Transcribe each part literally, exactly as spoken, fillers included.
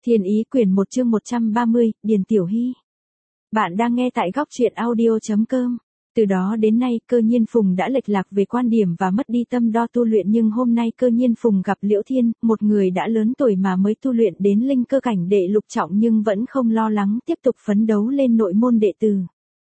Thiên Ý quyển một chương một trăm ba mươi, Điền Tiểu Hy. Bạn đang nghe tại góc truyện audio chấm com. Từ đó đến nay Cơ Nhiên Phùng đã lệch lạc về quan điểm và mất đi tâm đo tu luyện, nhưng hôm nay Cơ Nhiên Phùng gặp Liễu Thiên, một người đã lớn tuổi mà mới tu luyện đến linh cơ cảnh đệ lục trọng nhưng vẫn không lo lắng tiếp tục phấn đấu lên nội môn đệ tử.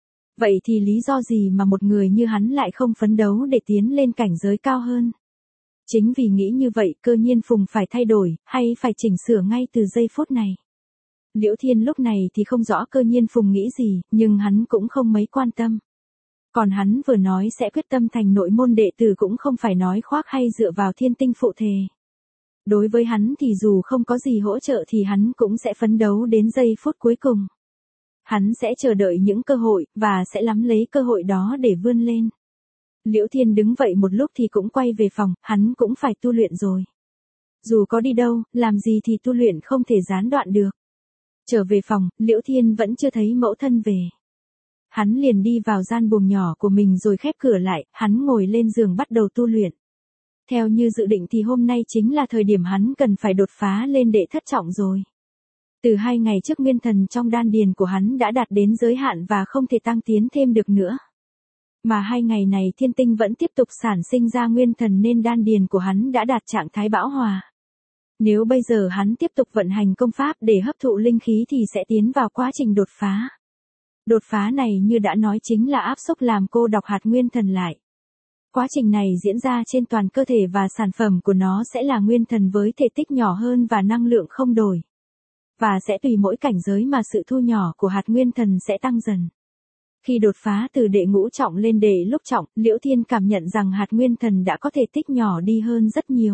Vậy thì lý do gì mà một người như hắn lại không phấn đấu để tiến lên cảnh giới cao hơn? Chính vì nghĩ như vậy Cơ Nhiên Phùng phải thay đổi, hay phải chỉnh sửa ngay từ giây phút này. Liễu Thiên lúc này thì không rõ Cơ Nhiên Phùng nghĩ gì, nhưng hắn cũng không mấy quan tâm. Còn hắn vừa nói sẽ quyết tâm thành nội môn đệ tử cũng không phải nói khoác hay dựa vào thiên tinh phụ thề. Đối với hắn thì dù không có gì hỗ trợ thì hắn cũng sẽ phấn đấu đến giây phút cuối cùng. Hắn sẽ chờ đợi những cơ hội, và sẽ nắm lấy cơ hội đó để vươn lên. Liễu Thiên đứng vậy một lúc thì cũng quay về phòng, hắn cũng phải tu luyện rồi. Dù có đi đâu, làm gì thì tu luyện không thể gián đoạn được. Trở về phòng, Liễu Thiên vẫn chưa thấy mẫu thân về. Hắn liền đi vào gian buồng nhỏ của mình rồi khép cửa lại, hắn ngồi lên giường bắt đầu tu luyện. Theo như dự định thì hôm nay chính là thời điểm hắn cần phải đột phá lên đệ thất trọng rồi. Từ hai ngày trước nguyên thần trong đan điền của hắn đã đạt đến giới hạn và không thể tăng tiến thêm được nữa. Mà hai ngày này thiên tinh vẫn tiếp tục sản sinh ra nguyên thần nên đan điền của hắn đã đạt trạng thái bão hòa. Nếu bây giờ hắn tiếp tục vận hành công pháp để hấp thụ linh khí thì sẽ tiến vào quá trình đột phá. Đột phá này như đã nói chính là áp xúc làm cô độc hạt nguyên thần lại. Quá trình này diễn ra trên toàn cơ thể và sản phẩm của nó sẽ là nguyên thần với thể tích nhỏ hơn và năng lượng không đổi. Và sẽ tùy mỗi cảnh giới mà sự thu nhỏ của hạt nguyên thần sẽ tăng dần. Khi đột phá từ đệ ngũ trọng lên đệ lục trọng, Liễu Thiên cảm nhận rằng hạt nguyên thần đã có thể tích nhỏ đi hơn rất nhiều.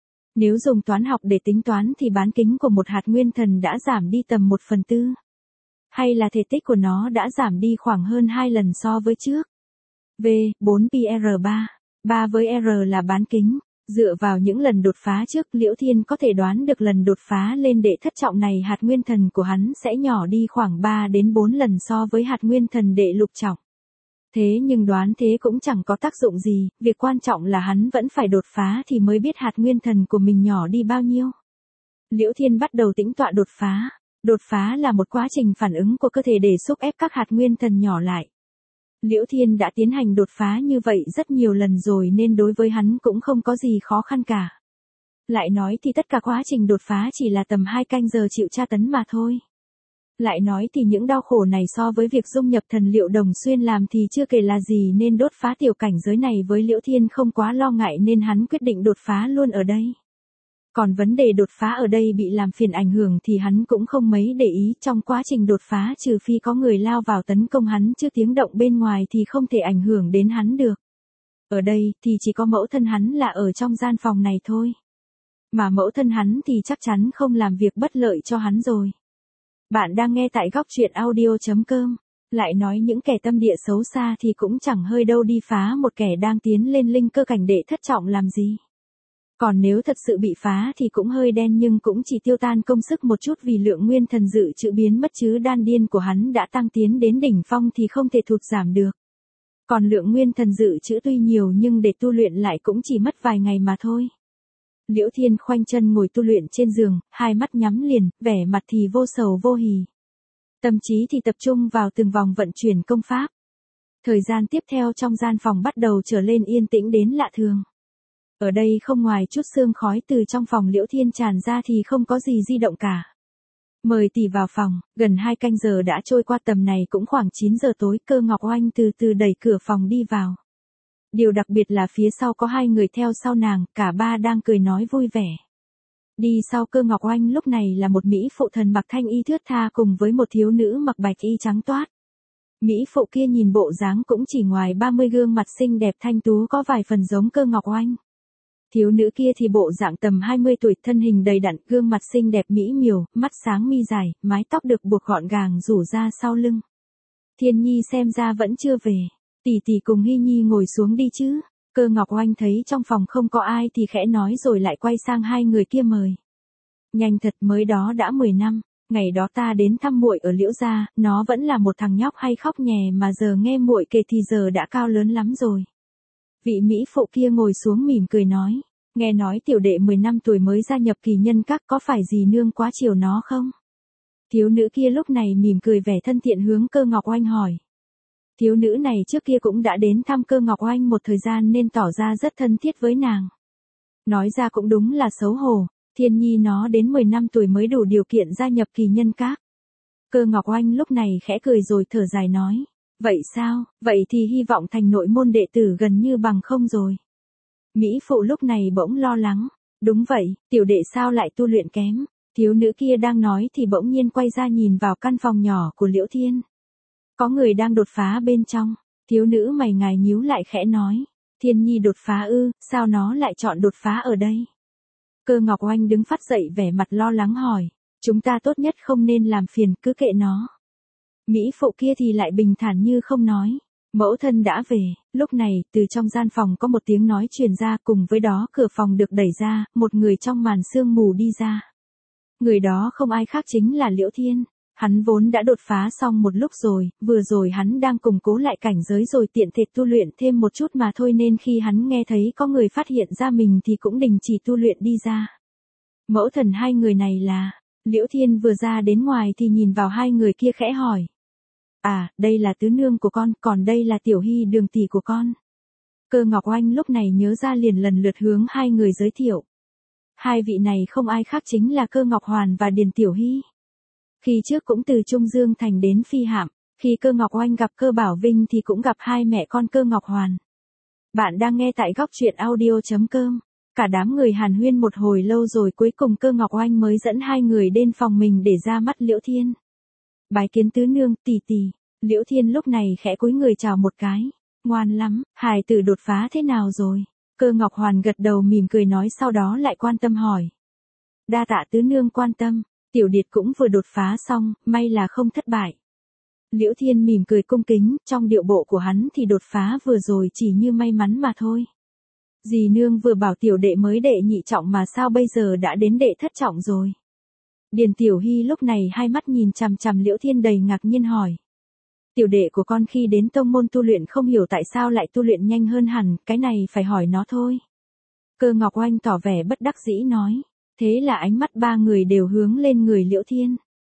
Nếu dùng toán học để tính toán thì bán kính của một hạt nguyên thần đã giảm đi tầm một phần tư. Hay là thể tích của nó đã giảm đi khoảng hơn hai lần so với trước. V, bốn pi R ba. ba với R là bán kính. Dựa vào những lần đột phá trước, Liễu Thiên có thể đoán được lần đột phá lên đệ thất trọng này hạt nguyên thần của hắn sẽ nhỏ đi khoảng ba đến bốn lần so với hạt nguyên thần đệ lục trọng. Thế nhưng đoán thế cũng chẳng có tác dụng gì, việc quan trọng là hắn vẫn phải đột phá thì mới biết hạt nguyên thần của mình nhỏ đi bao nhiêu. Liễu Thiên bắt đầu tĩnh tọa đột phá. Đột phá là một quá trình phản ứng của cơ thể để xúc ép các hạt nguyên thần nhỏ lại. Liễu Thiên đã tiến hành đột phá như vậy rất nhiều lần rồi nên đối với hắn cũng không có gì khó khăn cả. Lại nói thì tất cả quá trình đột phá chỉ là tầm hai canh giờ chịu tra tấn mà thôi. Lại nói thì những đau khổ này so với việc dung nhập thần liệu đồng xuyên làm thì chưa kể là gì, nên đột phá tiểu cảnh giới này với Liễu Thiên không quá lo ngại nên hắn quyết định đột phá luôn ở đây. Còn vấn đề đột phá ở đây bị làm phiền ảnh hưởng thì hắn cũng không mấy để ý, trong quá trình đột phá trừ phi có người lao vào tấn công hắn chứ tiếng động bên ngoài thì không thể ảnh hưởng đến hắn được. Ở đây thì chỉ có mẫu thân hắn là ở trong gian phòng này thôi. Mà mẫu thân hắn thì chắc chắn không làm việc bất lợi cho hắn rồi. Bạn đang nghe tại góc truyện audio chấm com. Lại nói những kẻ tâm địa xấu xa thì cũng chẳng hơi đâu đi phá một kẻ đang tiến lên linh cơ cảnh đệ thất trọng làm gì. Còn nếu thật sự bị phá thì cũng hơi đen nhưng cũng chỉ tiêu tan công sức một chút vì lượng nguyên thần dự trữ biến mất chứ đan điên của hắn đã tăng tiến đến đỉnh phong thì không thể thụt giảm được. Còn lượng nguyên thần dự trữ tuy nhiều nhưng để tu luyện lại cũng chỉ mất vài ngày mà thôi. Liễu Thiên khoanh chân ngồi tu luyện trên giường, hai mắt nhắm liền, vẻ mặt thì vô sầu vô hỉ. Tâm trí thì tập trung vào từng vòng vận chuyển công pháp. Thời gian tiếp theo trong gian phòng bắt đầu trở lên yên tĩnh đến lạ thường. Ở đây không ngoài chút sương khói từ trong phòng Liễu Thiên tràn ra thì không có gì di động cả. Mời tỷ vào phòng, gần hai canh giờ đã trôi qua, tầm này cũng khoảng chín giờ tối, Cơ Ngọc Oanh từ từ đẩy cửa phòng đi vào. Điều đặc biệt là phía sau có hai người theo sau nàng, cả ba đang cười nói vui vẻ. Đi sau Cơ Ngọc Oanh lúc này là một mỹ phụ thần mặc thanh y thướt tha cùng với một thiếu nữ mặc bạch y trắng toát. Mỹ phụ kia nhìn bộ dáng cũng chỉ ngoài ba mươi, gương mặt xinh đẹp thanh tú có vài phần giống Cơ Ngọc Oanh. Thiếu nữ kia thì bộ dạng tầm hai mươi tuổi, thân hình đầy đặn, gương mặt xinh đẹp mỹ miều, mắt sáng mi dài, mái tóc được buộc gọn gàng rủ ra sau lưng. Thiên Nhi xem ra vẫn chưa về, tỷ tỷ cùng Hy Nhi ngồi xuống đi chứ. Cơ Ngọc Oanh thấy trong phòng không có ai thì khẽ nói rồi lại quay sang hai người kia mời. Nhanh thật, mới đó đã mười năm, ngày đó ta đến thăm muội ở Liễu gia, nó vẫn là một thằng nhóc hay khóc nhè mà giờ nghe muội kể thì giờ đã cao lớn lắm rồi. Vị mỹ phụ kia ngồi xuống mỉm cười nói, Nghe nói tiểu đệ mười năm tuổi mới gia nhập kỳ nhân các, có phải dì nương quá chiều nó không? Thiếu nữ kia lúc này mỉm cười vẻ thân thiện hướng Cơ Ngọc Oanh hỏi. Thiếu nữ này trước kia cũng đã đến thăm Cơ Ngọc Oanh một thời gian nên tỏ ra rất thân thiết với nàng. Nói ra cũng đúng là xấu hổ, Thiên Nhi nó đến mười năm tuổi mới đủ điều kiện gia nhập kỳ nhân các. Cơ Ngọc Oanh lúc này khẽ cười rồi thở dài nói. Vậy sao, vậy thì hy vọng thành nội môn đệ tử gần như bằng không rồi. Mỹ phụ lúc này bỗng lo lắng. Đúng vậy, tiểu đệ sao lại tu luyện kém. Thiếu nữ kia đang nói thì bỗng nhiên quay ra nhìn vào căn phòng nhỏ của Liễu Thiên. Có người đang đột phá bên trong. Thiếu nữ mày ngài nhíu lại khẽ nói. Thiên Nhi đột phá ư, sao nó lại chọn đột phá ở đây? Cơ Ngọc Oanh đứng phát dậy vẻ mặt lo lắng hỏi. Chúng ta tốt nhất không nên làm phiền, cứ kệ nó. Mỹ phụ kia thì lại bình thản như không nói. Mẫu thân đã về, lúc này, từ trong gian phòng có một tiếng nói truyền ra, cùng với đó cửa phòng được đẩy ra, một người trong màn sương mù đi ra. Người đó không ai khác chính là Liễu Thiên. Hắn vốn đã đột phá xong một lúc rồi, vừa rồi hắn đang củng cố lại cảnh giới rồi tiện thể tu luyện thêm một chút mà thôi, nên khi hắn nghe thấy có người phát hiện ra mình thì cũng đình chỉ tu luyện đi ra. Mẫu thần hai người này là... Liễu Thiên vừa ra đến ngoài thì nhìn vào hai người kia khẽ hỏi. À, đây là tứ nương của con, còn đây là Tiểu Hy Đường tỷ của con. Cơ Ngọc Oanh lúc này nhớ ra liền lần lượt hướng hai người giới thiệu. Hai vị này không ai khác chính là Cơ Ngọc Hoàn và Điền Tiểu Hy. Khi trước cũng từ Trung Dương Thành đến Phi Hạm, khi Cơ Ngọc Oanh gặp Cơ Bảo Vinh thì cũng gặp hai mẹ con Cơ Ngọc Hoàn. Bạn đang nghe tại góc truyện audio chấm com. Cả đám người hàn huyên một hồi lâu rồi cuối cùng Cơ Ngọc Oanh mới dẫn hai người đến phòng mình để ra mắt Liễu Thiên. Bái kiến tứ nương, tỷ tỷ. Liễu Thiên lúc này khẽ cúi người chào một cái. Ngoan lắm, hài tử đột phá thế nào rồi? Cơ Ngọc Hoàn gật đầu mỉm cười nói, sau đó lại quan tâm hỏi. Đa tạ tứ nương quan tâm, tiểu điệt cũng vừa đột phá xong, may là không thất bại. Liễu Thiên mỉm cười cung kính, trong điệu bộ của hắn thì đột phá vừa rồi chỉ như may mắn mà thôi. Dì nương vừa bảo tiểu đệ mới đệ nhị trọng mà sao bây giờ đã đến đệ thất trọng rồi? Điền Tiểu Hy lúc này hai mắt nhìn chằm chằm Liễu Thiên đầy ngạc nhiên hỏi. Tiểu đệ của con khi đến tông môn tu luyện không hiểu tại sao lại tu luyện nhanh hơn hẳn, cái này phải hỏi nó thôi. Cơ Ngọc Oanh tỏ vẻ bất đắc dĩ nói. Thế là ánh mắt ba người đều hướng lên người Liễu Thiên.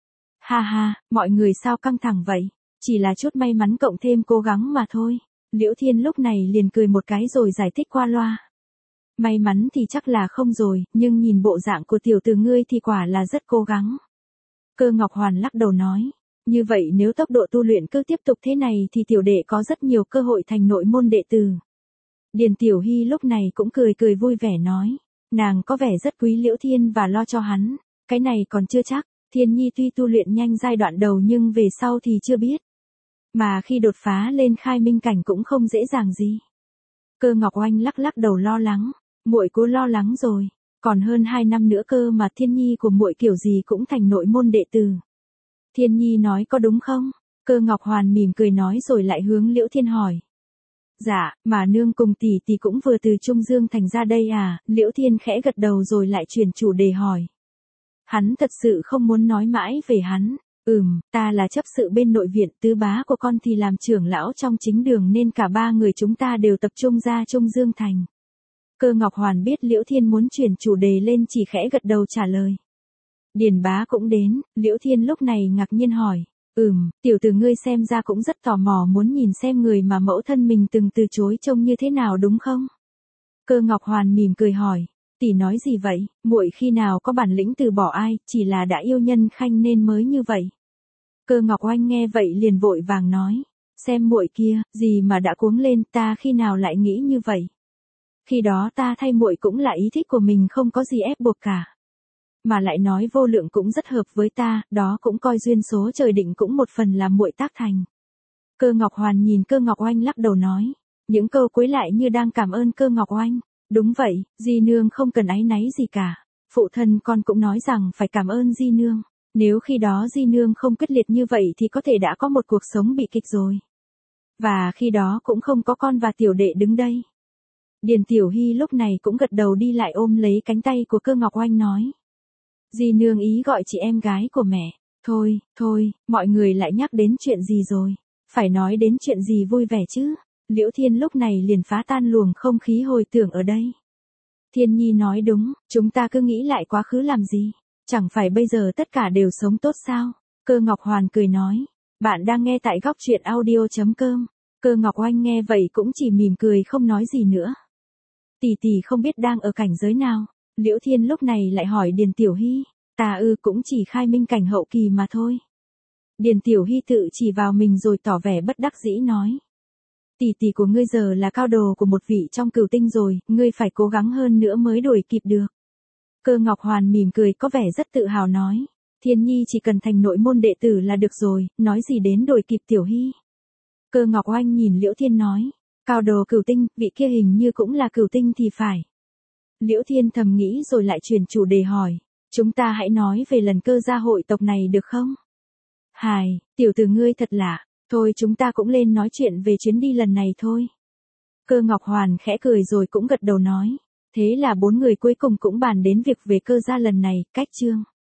Ha ha, mọi người sao căng thẳng vậy? Chỉ là chút may mắn cộng thêm cố gắng mà thôi. Liễu Thiên lúc này liền cười một cái rồi giải thích qua loa. May mắn thì chắc là không rồi, nhưng nhìn bộ dạng của tiểu tử ngươi thì quả là rất cố gắng. Cơ Ngọc Hoàn lắc đầu nói. Như vậy nếu tốc độ tu luyện cứ tiếp tục thế này thì tiểu đệ có rất nhiều cơ hội thành nội môn đệ tử. Điền Tiểu Hy lúc này cũng cười cười vui vẻ nói. Nàng có vẻ rất quý Liễu Thiên và lo cho hắn. Cái này còn chưa chắc, Thiên Nhi tuy tu luyện nhanh giai đoạn đầu nhưng về sau thì chưa biết. Mà khi đột phá lên khai minh cảnh cũng không dễ dàng gì. Cơ Ngọc Oanh lắc lắc đầu lo lắng. Muội cố lo lắng rồi, còn hơn hai năm nữa cơ mà Thiên Nhi của muội kiểu gì cũng thành nội môn đệ tử. Thiên Nhi nói có đúng không? Cơ Ngọc Hoàn mỉm cười nói rồi lại hướng Liễu Thiên hỏi. Dạ, mà nương cùng tỷ tỷ cũng vừa từ Trung Dương Thành ra đây à? Liễu Thiên khẽ gật đầu rồi lại chuyển chủ đề hỏi. Hắn thật sự không muốn nói mãi về hắn. Ừm, ta là chấp sự bên nội viện, tứ bá của con thì làm trưởng lão trong chính đường nên cả ba người chúng ta đều tập trung ra Trung Dương Thành. Cơ Ngọc Hoàn biết Liễu Thiên muốn chuyển chủ đề lên chỉ khẽ gật đầu trả lời. Điền bá cũng đến, Liễu Thiên lúc này ngạc nhiên hỏi. Ừm, tiểu tử ngươi xem ra cũng rất tò mò muốn nhìn xem người mà mẫu thân mình từng từ chối trông như thế nào đúng không? Cơ Ngọc Hoàn mỉm cười hỏi. Tỷ nói gì vậy, muội khi nào có bản lĩnh từ bỏ ai, chỉ là đã yêu nhân khanh nên mới như vậy. Cơ Ngọc Oanh nghe vậy liền vội vàng nói. Xem muội kia, gì mà đã cuống lên, ta khi nào lại nghĩ như vậy. Khi đó ta thay muội cũng là ý thích của mình, không có gì ép buộc cả. Mà lại nói vô lượng cũng rất hợp với ta, đó cũng coi duyên số trời định, cũng một phần là muội tác thành. Cơ Ngọc Hoàn nhìn Cơ Ngọc Oanh lắc đầu nói. Những câu cuối lại như đang cảm ơn Cơ Ngọc Oanh. Đúng vậy, di nương không cần áy náy gì cả. Phụ thân con cũng nói rằng phải cảm ơn di nương. Nếu khi đó di nương không quyết liệt như vậy thì có thể đã có một cuộc sống bị kịch rồi. Và khi đó cũng không có con và tiểu đệ đứng đây. Điền Tiểu Hy lúc này cũng gật đầu đi lại ôm lấy cánh tay của Cơ Ngọc Oanh nói. Di nương ý gọi chị em gái của mẹ. Thôi, thôi, mọi người lại nhắc đến chuyện gì rồi. Phải nói đến chuyện gì vui vẻ chứ. Liễu Thiên lúc này liền phá tan luồng không khí hồi tưởng ở đây. Thiên Nhi nói đúng, chúng ta cứ nghĩ lại quá khứ làm gì? Chẳng phải bây giờ tất cả đều sống tốt sao? Cơ Ngọc Hoàn cười nói. Bạn đang nghe tại góc truyện audio.com. Cơ Ngọc Oanh nghe vậy cũng chỉ mỉm cười không nói gì nữa. Tỷ tỷ không biết đang ở cảnh giới nào. Liễu Thiên lúc này lại hỏi Điền Tiểu Hy. Ta ư cũng chỉ khai minh cảnh hậu kỳ mà thôi. Điền Tiểu Hy tự chỉ vào mình rồi tỏ vẻ bất đắc dĩ nói. Tỷ tỷ của ngươi giờ là cao đồ của một vị trong cửu tinh rồi, ngươi phải cố gắng hơn nữa mới đuổi kịp được. Cơ Ngọc Hoàn mỉm cười có vẻ rất tự hào nói. Thiên Nhi chỉ cần thành nội môn đệ tử là được rồi, nói gì đến đuổi kịp Tiểu Hy. Cơ Ngọc Oanh nhìn Liễu Thiên nói. Cao đồ cửu tinh, vị kia hình như cũng là cửu tinh thì phải. Liễu Thiên thầm nghĩ rồi lại chuyển chủ đề hỏi. Chúng ta hãy nói về lần cơ gia hội tộc này được không? Hài, tiểu tử ngươi thật lạ. Thôi chúng ta cũng lên nói chuyện về chuyến đi lần này thôi. Cơ Ngọc Hoàn khẽ cười rồi cũng gật đầu nói. Thế là bốn người cuối cùng cũng bàn đến việc về cơ gia lần này, cách chương.